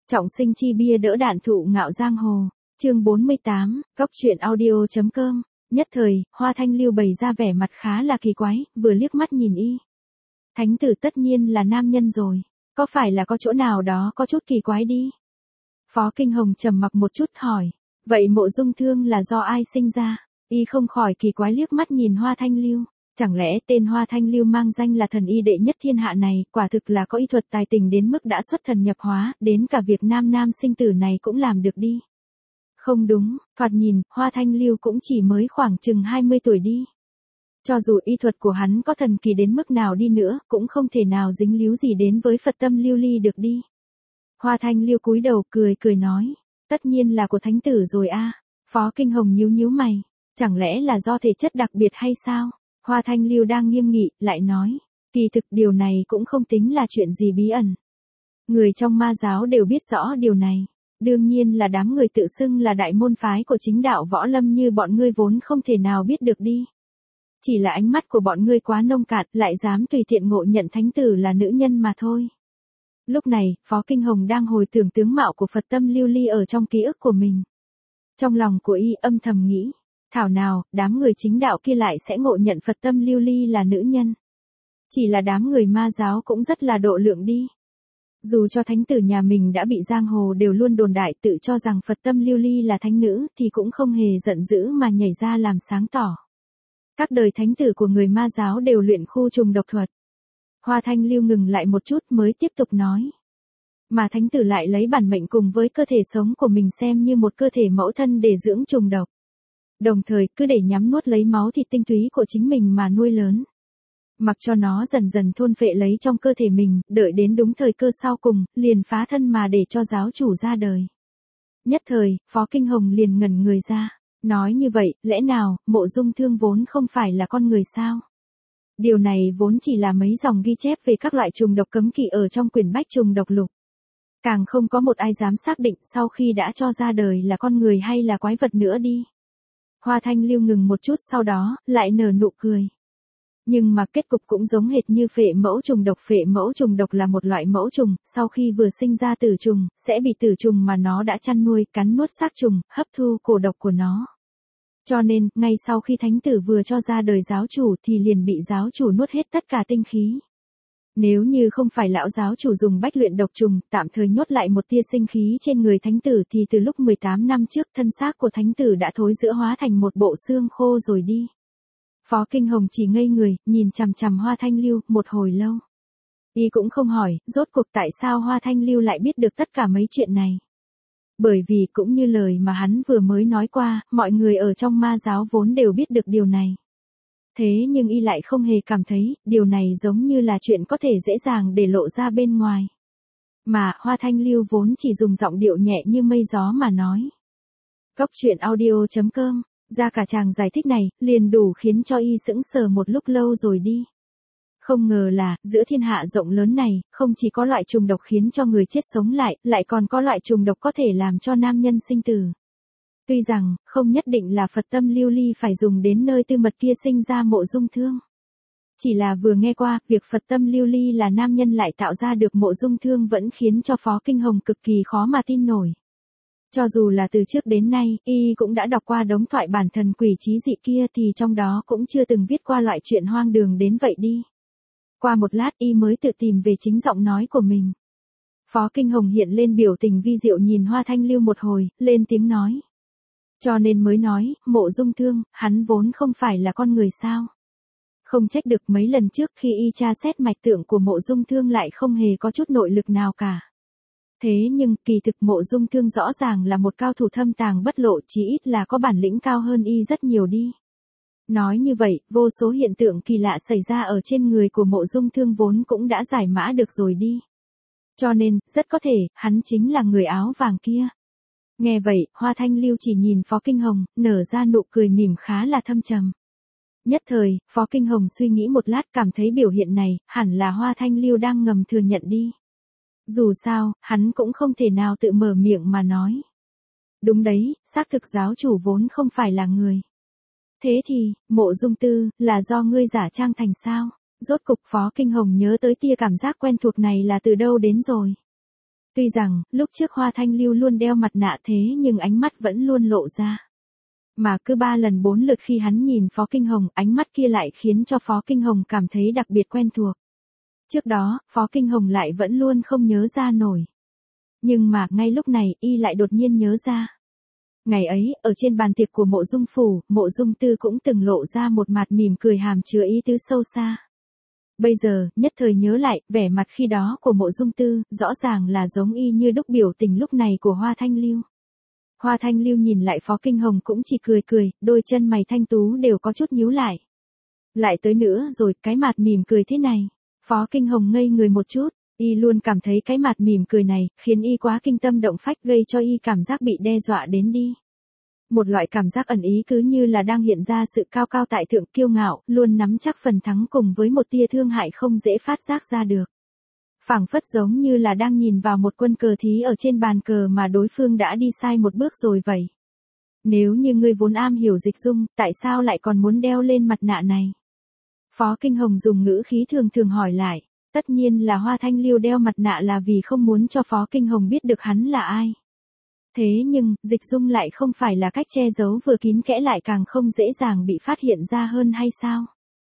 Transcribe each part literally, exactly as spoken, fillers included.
Trọng sinh chi bia đỡ đạn thụ ngạo giang hồ. Chương bốn mươi tám, Cóc truyện audio.com. Nhất thời, Hoa Thanh Lưu bày ra vẻ mặt khá là kỳ quái, vừa liếc mắt nhìn y. Thánh tử tất nhiên là nam nhân rồi, có phải là có chỗ nào đó có chút kỳ quái đi? Phó Kinh Hồng trầm mặc một chút hỏi, vậy Mộ Dung Thương là do ai sinh ra? Y không khỏi kỳ quái liếc mắt nhìn Hoa Thanh Lưu. Chẳng lẽ tên Hoa Thanh Lưu mang danh là thần y đệ nhất thiên hạ này, quả thực là có y thuật tài tình đến mức đã xuất thần nhập hóa, đến cả việc nam nam sinh tử này cũng làm được đi. Không đúng, thoạt nhìn, Hoa Thanh Lưu cũng chỉ mới khoảng chừng hai mươi tuổi đi. Cho dù y thuật của hắn có thần kỳ đến mức nào đi nữa, cũng không thể nào dính líu gì đến với Phật tâm lưu ly được đi. Hoa Thanh Lưu cúi đầu cười cười nói, tất nhiên là của thánh tử rồi a. Phó Kinh Hồng nhíu nhíu mày, chẳng lẽ là do thể chất đặc biệt hay sao? Hoa Thanh Lưu đang nghiêm nghị, lại nói, kỳ thực điều này cũng không tính là chuyện gì bí ẩn. Người trong ma giáo đều biết rõ điều này. Đương nhiên là đám người tự xưng là đại môn phái của chính đạo võ lâm như bọn ngươi vốn không thể nào biết được đi. Chỉ là ánh mắt của bọn ngươi quá nông cạn, lại dám tùy tiện ngộ nhận thánh tử là nữ nhân mà thôi. Lúc này, Phó Kinh Hồng đang hồi tưởng tướng mạo của Phật tâm lưu ly ở trong ký ức của mình. Trong lòng của y âm thầm nghĩ, thảo nào, đám người chính đạo kia lại sẽ ngộ nhận Phật tâm lưu ly là nữ nhân. Chỉ là đám người ma giáo cũng rất là độ lượng đi. Dù cho thánh tử nhà mình đã bị giang hồ đều luôn đồn đại tự cho rằng Phật tâm lưu ly là thánh nữ thì cũng không hề giận dữ mà nhảy ra làm sáng tỏ. Các đời thánh tử của người ma giáo đều luyện khu trùng độc thuật. Hoa Thanh Lưu ngừng lại một chút mới tiếp tục nói. Mà thánh tử lại lấy bản mệnh cùng với cơ thể sống của mình xem như một cơ thể mẫu thân để dưỡng trùng độc. Đồng thời cứ để nhắm nuốt lấy máu thịt tinh túy của chính mình mà nuôi lớn. Mặc cho nó dần dần thôn phệ lấy trong cơ thể mình, đợi đến đúng thời cơ sau cùng, liền phá thân mà để cho giáo chủ ra đời. Nhất thời, Phó Kinh Hồng liền ngẩn người ra. Nói như vậy, lẽ nào, Mộ Dung Thương vốn không phải là con người sao? Điều này vốn chỉ là mấy dòng ghi chép về các loại trùng độc cấm kỵ ở trong quyển Bách Trùng Độc Lục. Càng không có một ai dám xác định sau khi đã cho ra đời là con người hay là quái vật nữa đi. Hoa Thanh Lưu ngừng một chút sau đó, lại nở nụ cười. Nhưng mà kết cục cũng giống hệt như phệ mẫu trùng độc. Phệ mẫu trùng độc là một loại mẫu trùng, sau khi vừa sinh ra tử trùng, sẽ bị tử trùng mà nó đã chăn nuôi, cắn nuốt xác trùng, hấp thu cổ độc của nó. Cho nên, ngay sau khi thánh tử vừa cho ra đời giáo chủ thì liền bị giáo chủ nuốt hết tất cả tinh khí. Nếu như không phải lão giáo chủ dùng bách luyện độc trùng, tạm thời nhốt lại một tia sinh khí trên người thánh tử thì từ lúc mười tám năm trước thân xác của thánh tử đã thối rữa hóa thành một bộ xương khô rồi đi. Phó Kinh Hồng chỉ ngây người, nhìn chằm chằm Hoa Thanh Lưu một hồi lâu. Y cũng không hỏi, rốt cuộc tại sao Hoa Thanh Lưu lại biết được tất cả mấy chuyện này. Bởi vì cũng như lời mà hắn vừa mới nói qua, mọi người ở trong ma giáo vốn đều biết được điều này. Thế nhưng y lại không hề cảm thấy, điều này giống như là chuyện có thể dễ dàng để lộ ra bên ngoài. Mà, Hoa Thanh Lưu vốn chỉ dùng giọng điệu nhẹ như mây gió mà nói. Cóc truyện audio.com. Ra cả chàng giải thích này, liền đủ khiến cho y sững sờ một lúc lâu rồi đi. Không ngờ là, giữa thiên hạ rộng lớn này, không chỉ có loại trùng độc khiến cho người chết sống lại, lại còn có loại trùng độc có thể làm cho nam nhân sinh tử. Tuy rằng, không nhất định là Phật tâm lưu ly phải dùng đến nơi tư mật kia sinh ra Mộ Dung Thương. Chỉ là vừa nghe qua, việc Phật tâm lưu ly là nam nhân lại tạo ra được Mộ Dung Thương vẫn khiến cho Phó Kinh Hồng cực kỳ khó mà tin nổi. Cho dù là từ trước đến nay, y cũng đã đọc qua đống thoại bản thần quỷ trí dị kia thì trong đó cũng chưa từng viết qua loại chuyện hoang đường đến vậy đi. Qua một lát y mới tự tìm về chính giọng nói của mình. Phó Kinh Hồng hiện lên biểu tình vi diệu nhìn Hoa Thanh Lưu một hồi, lên tiếng nói. Cho nên mới nói, Mộ Dung Thương, hắn vốn không phải là con người sao. Không trách được mấy lần trước khi y tra xét mạch tượng của Mộ Dung Thương lại không hề có chút nội lực nào cả. Thế nhưng, kỳ thực Mộ Dung Thương rõ ràng là một cao thủ thâm tàng bất lộ, chí ít là có bản lĩnh cao hơn y rất nhiều đi. Nói như vậy, vô số hiện tượng kỳ lạ xảy ra ở trên người của Mộ Dung Thương vốn cũng đã giải mã được rồi đi. Cho nên, rất có thể, hắn chính là người áo vàng kia. Nghe vậy, Hoa Thanh Lưu chỉ nhìn Phó Kinh Hồng, nở ra nụ cười mỉm khá là thâm trầm. Nhất thời, Phó Kinh Hồng suy nghĩ một lát cảm thấy biểu hiện này, hẳn là Hoa Thanh Lưu đang ngầm thừa nhận đi. Dù sao, hắn cũng không thể nào tự mở miệng mà nói. Đúng đấy, xác thực giáo chủ vốn không phải là người. Thế thì, Mộ Dung Tư, là do ngươi giả trang thành sao? Rốt cục Phó Kinh Hồng nhớ tới tia cảm giác quen thuộc này là từ đâu đến rồi. Tuy rằng, lúc trước Hoa Thanh Lưu luôn đeo mặt nạ thế nhưng ánh mắt vẫn luôn lộ ra. Mà cứ ba lần bốn lượt khi hắn nhìn Phó Kinh Hồng, ánh mắt kia lại khiến cho Phó Kinh Hồng cảm thấy đặc biệt quen thuộc. Trước đó, Phó Kinh Hồng lại vẫn luôn không nhớ ra nổi. Nhưng mà, ngay lúc này, y lại đột nhiên nhớ ra. Ngày ấy, ở trên bàn tiệc của Mộ Dung Phủ, Mộ Dung Tư cũng từng lộ ra một mặt mỉm cười hàm chứa ý tứ sâu xa. Bây giờ, nhất thời nhớ lại, vẻ mặt khi đó của Mộ Dung Tư, rõ ràng là giống y như đúc biểu tình lúc này của Hoa Thanh Lưu. Hoa Thanh Lưu nhìn lại Phó Kinh Hồng cũng chỉ cười cười, đôi chân mày thanh tú đều có chút nhíu lại. Lại tới nữa rồi, cái mặt mỉm cười thế này. Phó Kinh Hồng ngây người một chút, y luôn cảm thấy cái mặt mỉm cười này, khiến y quá kinh tâm động phách gây cho y cảm giác bị đe dọa đến đi. Một loại cảm giác ẩn ý cứ như là đang hiện ra sự cao cao tại thượng kiêu ngạo, luôn nắm chắc phần thắng cùng với một tia thương hại không dễ phát giác ra được. Phảng phất giống như là đang nhìn vào một quân cờ thí ở trên bàn cờ mà đối phương đã đi sai một bước rồi vậy. Nếu như ngươi vốn am hiểu dịch dung, tại sao lại còn muốn đeo lên mặt nạ này? Phó Kinh Hồng dùng ngữ khí thường thường hỏi lại. Tất nhiên là Hoa Thanh Lưu đeo mặt nạ là vì không muốn cho Phó Kinh Hồng biết được hắn là ai. Thế nhưng, dịch dung lại không phải là cách che giấu vừa kín kẽ lại càng không dễ dàng bị phát hiện ra hơn hay sao?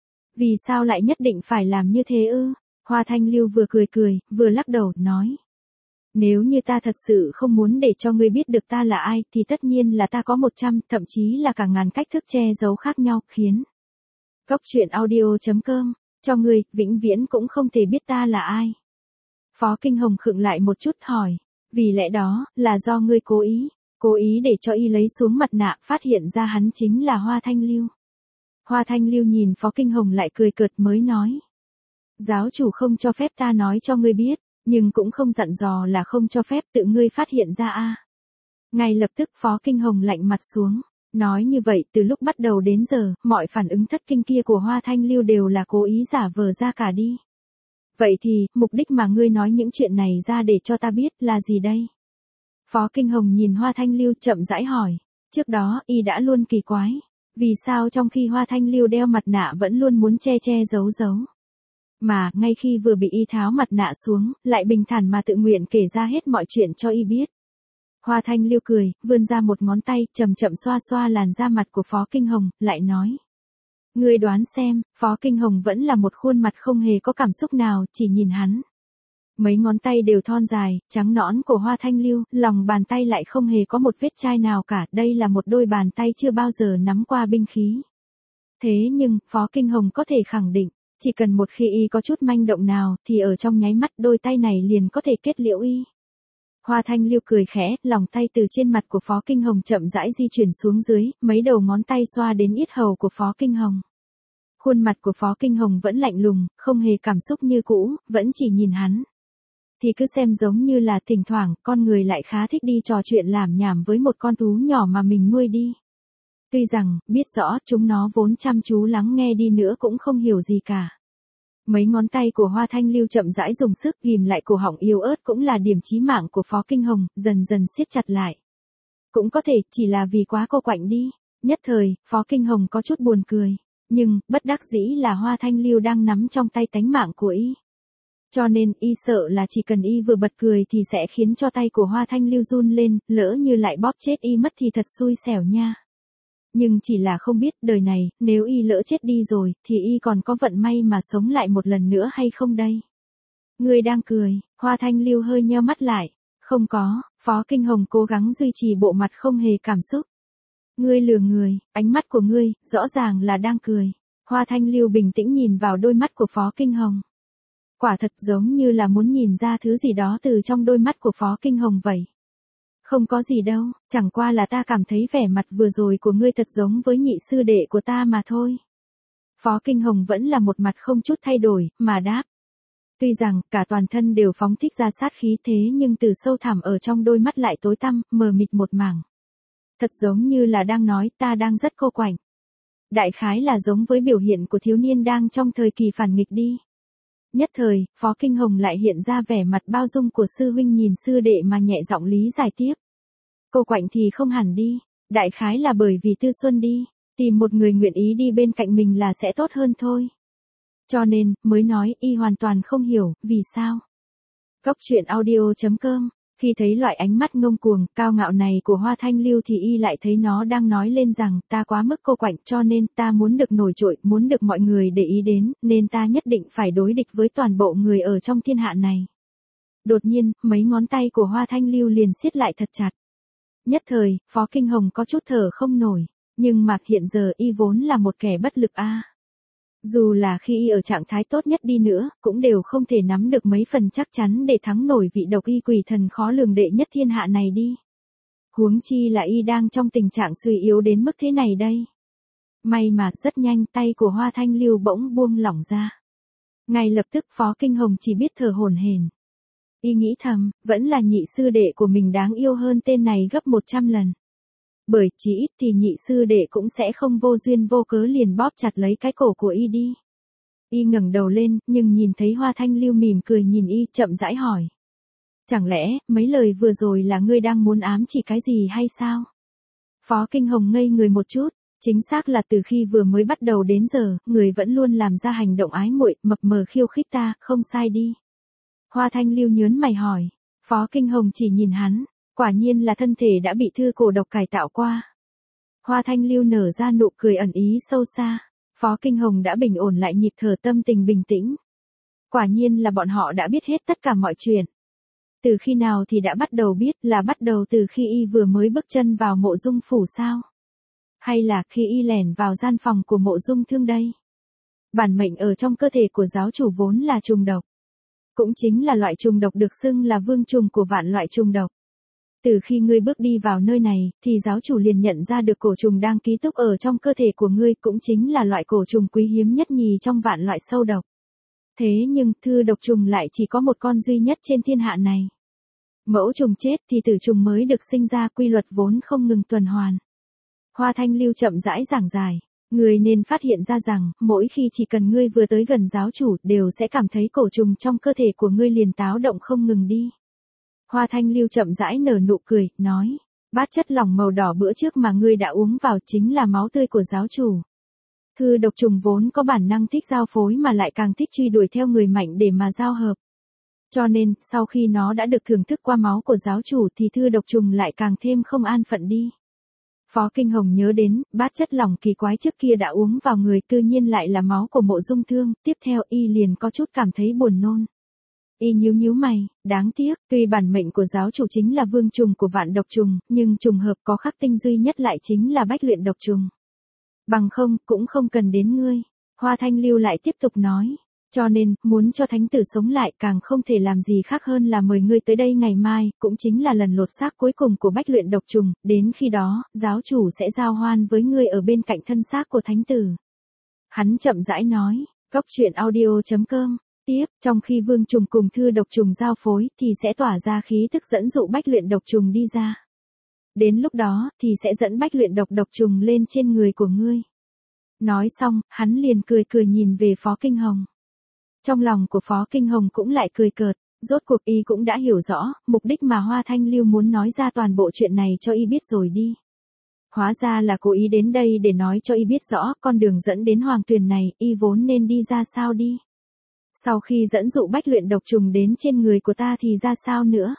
Vì sao lại nhất định phải làm như thế ư? Hoa Thanh Lưu vừa cười cười, vừa lắc đầu, nói. Nếu như ta thật sự không muốn để cho ngươi biết được ta là ai, thì tất nhiên là ta có một trăm, thậm chí là cả ngàn cách thức che giấu khác nhau, khiến Cốc truyện audio chấm com, cho ngươi, vĩnh viễn cũng không thể biết ta là ai. Phó Kinh Hồng khựng lại một chút hỏi. Vì lẽ đó, là do ngươi cố ý, cố ý để cho y lấy xuống mặt nạ, phát hiện ra hắn chính là Hoa Thanh Lưu. Hoa Thanh Lưu nhìn Phó Kinh Hồng lại cười cợt mới nói. Giáo chủ không cho phép ta nói cho ngươi biết, nhưng cũng không dặn dò là không cho phép tự ngươi phát hiện ra a. Ngay lập tức Phó Kinh Hồng lạnh mặt xuống, nói như vậy từ lúc bắt đầu đến giờ, mọi phản ứng thất kinh kia của Hoa Thanh Lưu đều là cố ý giả vờ ra cả đi. Vậy thì, mục đích mà ngươi nói những chuyện này ra để cho ta biết là gì đây? Phó Kinh Hồng nhìn Hoa Thanh Lưu chậm rãi hỏi. Trước đó, y đã luôn kỳ quái. Vì sao trong khi Hoa Thanh Lưu đeo mặt nạ vẫn luôn muốn che che giấu giấu? Mà, ngay khi vừa bị y tháo mặt nạ xuống, lại bình thản mà tự nguyện kể ra hết mọi chuyện cho y biết. Hoa Thanh Lưu cười, vươn ra một ngón tay, chậm chậm xoa xoa làn da mặt của Phó Kinh Hồng, lại nói. Ngươi đoán xem, Phó Kinh Hồng vẫn là một khuôn mặt không hề có cảm xúc nào, chỉ nhìn hắn. Mấy ngón tay đều thon dài, trắng nõn của Hoa Thanh Lưu, lòng bàn tay lại không hề có một vết chai nào cả, đây là một đôi bàn tay chưa bao giờ nắm qua binh khí. Thế nhưng, Phó Kinh Hồng có thể khẳng định, chỉ cần một khi y có chút manh động nào, thì ở trong nháy mắt đôi tay này liền có thể kết liễu y. Hoa Thanh Lưu cười khẽ, lòng tay từ trên mặt của Phó Kinh Hồng chậm rãi di chuyển xuống dưới, mấy đầu ngón tay xoa đến yết hầu của Phó Kinh Hồng. Khuôn mặt của Phó Kinh Hồng vẫn lạnh lùng, không hề cảm xúc như cũ, vẫn chỉ nhìn hắn. Thì cứ xem giống như là thỉnh thoảng, con người lại khá thích đi trò chuyện làm nhảm với một con thú nhỏ mà mình nuôi đi. Tuy rằng, biết rõ chúng nó vốn chăm chú lắng nghe đi nữa cũng không hiểu gì cả. Mấy ngón tay của Hoa Thanh Lưu chậm rãi dùng sức ghim lại cổ họng yếu ớt cũng là điểm chí mạng của Phó Kinh Hồng, dần dần siết chặt lại. Cũng có thể chỉ là vì quá cô quạnh đi. Nhất thời, Phó Kinh Hồng có chút buồn cười. Nhưng, bất đắc dĩ là Hoa Thanh Lưu đang nắm trong tay tánh mạng của y. Cho nên, y sợ là chỉ cần y vừa bật cười thì sẽ khiến cho tay của Hoa Thanh Lưu run lên, lỡ như lại bóp chết y mất thì thật xui xẻo nha. Nhưng chỉ là không biết đời này, nếu y lỡ chết đi rồi, thì y còn có vận may mà sống lại một lần nữa hay không đây? Ngươi đang cười, Hoa Thanh Lưu hơi nheo mắt lại. Không có, Phó Kinh Hồng cố gắng duy trì bộ mặt không hề cảm xúc. Ngươi lừa người, ánh mắt của ngươi, rõ ràng là đang cười. Hoa Thanh Lưu bình tĩnh nhìn vào đôi mắt của Phó Kinh Hồng. Quả thật giống như là muốn nhìn ra thứ gì đó từ trong đôi mắt của Phó Kinh Hồng vậy. Không có gì đâu, chẳng qua là ta cảm thấy vẻ mặt vừa rồi của ngươi thật giống với nhị sư đệ của ta mà thôi. Phó Kinh Hồng vẫn là một mặt không chút thay đổi, mà đáp. Tuy rằng, cả toàn thân đều phóng thích ra sát khí thế nhưng từ sâu thẳm ở trong đôi mắt lại tối tăm, mờ mịt một mảng. Thật giống như là đang nói ta đang rất cô quạnh. Đại khái là giống với biểu hiện của thiếu niên đang trong thời kỳ phản nghịch đi. Nhất thời, Phó Kinh Hồng lại hiện ra vẻ mặt bao dung của sư huynh nhìn sư đệ mà nhẹ giọng lý giải tiếp. Cô quạnh thì không hẳn đi, đại khái là bởi vì Tư Xuân đi, tìm một người nguyện ý đi bên cạnh mình là sẽ tốt hơn thôi. Cho nên, mới nói y hoàn toàn không hiểu, vì sao. Cốc truyện audio chấm com. Khi thấy loại ánh mắt ngông cuồng, cao ngạo này của Hoa Thanh Lưu thì y lại thấy nó đang nói lên rằng ta quá mức cô quạnh cho nên ta muốn được nổi trội, muốn được mọi người để ý đến, nên ta nhất định phải đối địch với toàn bộ người ở trong thiên hạ này. Đột nhiên, mấy ngón tay của Hoa Thanh Lưu liền siết lại thật chặt. Nhất thời, Phó Kinh Hồng có chút thở không nổi, nhưng mà hiện giờ y vốn là một kẻ bất lực a. À. Dù là khi y ở trạng thái tốt nhất đi nữa, cũng đều không thể nắm được mấy phần chắc chắn để thắng nổi vị độc y quỷ thần khó lường đệ nhất thiên hạ này đi. Huống chi là y đang trong tình trạng suy yếu đến mức thế này đây. May mà rất nhanh tay của Hoa Thanh Lưu bỗng buông lỏng ra. Ngay lập tức Phó Kinh Hồng chỉ biết thở hổn hển. Y nghĩ thầm, vẫn là nhị sư đệ của mình đáng yêu hơn tên này gấp một trăm lần. Bởi chỉ ít thì nhị sư đệ cũng sẽ không vô duyên vô cớ liền bóp chặt lấy cái cổ của y đi. Y ngẩng đầu lên, nhưng nhìn thấy Hoa Thanh Lưu mỉm cười nhìn y, chậm rãi hỏi. Chẳng lẽ, mấy lời vừa rồi là ngươi đang muốn ám chỉ cái gì hay sao? Phó Kinh Hồng ngây người một chút, chính xác là từ khi vừa mới bắt đầu đến giờ, người vẫn luôn làm ra hành động ái muội, mập mờ khiêu khích ta, không sai đi. Hoa Thanh Lưu nhớn mày hỏi, Phó Kinh Hồng chỉ nhìn hắn. Quả nhiên là thân thể đã bị thư cổ độc cải tạo qua. Hoa Thanh Lưu nở ra nụ cười ẩn ý sâu xa. Phó Kinh Hồng đã bình ổn lại nhịp thở, tâm tình bình tĩnh. Quả nhiên là bọn họ đã biết hết tất cả mọi chuyện. Từ khi nào thì đã bắt đầu biết, là bắt đầu từ khi y vừa mới bước chân vào Mộ Dung phủ sao? Hay là khi y lẻn vào gian phòng của Mộ Dung Thương đây? Bản mệnh ở trong cơ thể của giáo chủ vốn là trùng độc. Cũng chính là loại trùng độc được xưng là vương trùng của vạn loại trùng độc. Từ khi ngươi bước đi vào nơi này, thì giáo chủ liền nhận ra được cổ trùng đang ký túc ở trong cơ thể của ngươi, cũng chính là loại cổ trùng quý hiếm nhất nhì trong vạn loại sâu độc. Thế nhưng, thư độc trùng lại chỉ có một con duy nhất trên thiên hạ này. Mẫu trùng chết thì tử trùng mới được sinh ra, quy luật vốn không ngừng tuần hoàn. Hoa Thanh Lưu chậm rãi giảng giải. Ngươi nên phát hiện ra rằng, mỗi khi chỉ cần ngươi vừa tới gần giáo chủ, đều sẽ cảm thấy cổ trùng trong cơ thể của ngươi liền táo động không ngừng đi. Hoa Thanh Lưu chậm rãi nở nụ cười, nói, bát chất lỏng màu đỏ bữa trước mà ngươi đã uống vào chính là máu tươi của giáo chủ. Thư độc trùng vốn có bản năng thích giao phối mà lại càng thích truy đuổi theo người mạnh để mà giao hợp. Cho nên, sau khi nó đã được thưởng thức qua máu của giáo chủ thì thư độc trùng lại càng thêm không an phận đi. Phó Kinh Hồng nhớ đến, bát chất lỏng kỳ quái trước kia đã uống vào người cư nhiên lại là máu của Mộ Dung Thương, tiếp theo y liền có chút cảm thấy buồn nôn. Y nhíu nhíu mày, đáng tiếc, tuy bản mệnh của giáo chủ chính là vương trùng của vạn độc trùng, nhưng trùng hợp có khắc tinh duy nhất lại chính là bách luyện độc trùng. Bằng không, cũng không cần đến ngươi. Hoa Thanh Lưu lại tiếp tục nói. Cho nên, muốn cho thánh tử sống lại càng không thể làm gì khác hơn là mời ngươi tới đây ngày mai, cũng chính là lần lột xác cuối cùng của bách luyện độc trùng, đến khi đó, giáo chủ sẽ giao hoan với ngươi ở bên cạnh thân xác của thánh tử. Hắn chậm rãi nói, cốc truyện audio chấm com. Tiếp, trong khi vương trùng cùng thư độc trùng giao phối thì sẽ tỏa ra khí tức dẫn dụ bách luyện độc trùng đi ra. Đến lúc đó thì sẽ dẫn bách luyện độc độc trùng lên trên người của ngươi. Nói xong, hắn liền cười cười nhìn về Phó Kinh Hồng. Trong lòng của Phó Kinh Hồng cũng lại cười cợt, rốt cuộc y cũng đã hiểu rõ, mục đích mà Hoa Thanh Lưu muốn nói ra toàn bộ chuyện này cho y biết rồi đi. Hóa ra là cố ý đến đây để nói cho y biết rõ con đường dẫn đến Hoàng Tuyền này, y vốn nên đi ra sao đi. Sau khi dẫn dụ bách luyện độc trùng đến trên người của ta thì ra sao nữa?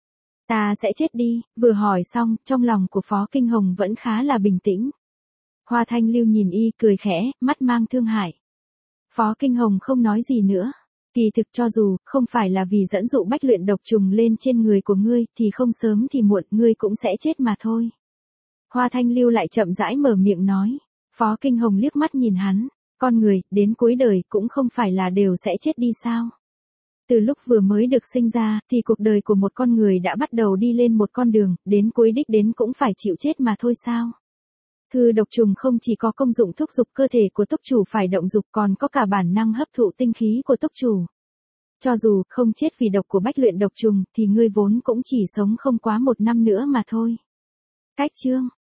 Ta sẽ chết đi, vừa hỏi xong, trong lòng của Phó Kinh Hồng vẫn khá là bình tĩnh. Hoa Thanh Lưu nhìn y cười khẽ, mắt mang thương hại. Phó Kinh Hồng không nói gì nữa. Kỳ thực cho dù, không phải là vì dẫn dụ bách luyện độc trùng lên trên người của ngươi, thì không sớm thì muộn, ngươi cũng sẽ chết mà thôi. Hoa Thanh Lưu lại chậm rãi mở miệng nói. Phó Kinh Hồng liếc mắt nhìn hắn. Con người, đến cuối đời, cũng không phải là đều sẽ chết đi sao? Từ lúc vừa mới được sinh ra, thì cuộc đời của một con người đã bắt đầu đi lên một con đường, đến cuối đích đến cũng phải chịu chết mà thôi sao? Thư độc trùng không chỉ có công dụng thúc giục cơ thể của túc chủ phải động dục còn có cả bản năng hấp thụ tinh khí của túc chủ. Cho dù không chết vì độc của bách luyện độc trùng, thì ngươi vốn cũng chỉ sống không quá một năm nữa mà thôi. Cách chương